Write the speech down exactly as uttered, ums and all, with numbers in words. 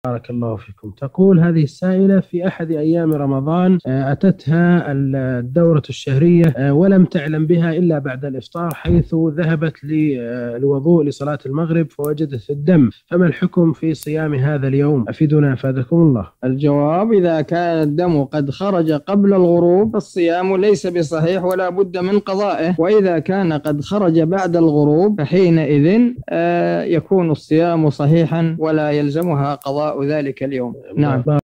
بارك الله فيكم. تقول هذه السائلة: في أحد أيام رمضان أتتها الدورة الشهرية ولم تعلم بها إلا بعد الإفطار، حيث ذهبت للوضوء لصلاة المغرب فوجدت الدم، فما الحكم في صيام هذا اليوم؟ أفيدنا أفادكم الله. الجواب: إذا كان الدم قد خرج قبل الغروب فالصيام ليس بصحيح ولا بد من قضائه، وإذا كان قد خرج بعد الغروب فحينئذ يكون الصيام صحيحا ولا يلزمها قضاء ذلك اليوم. نعم.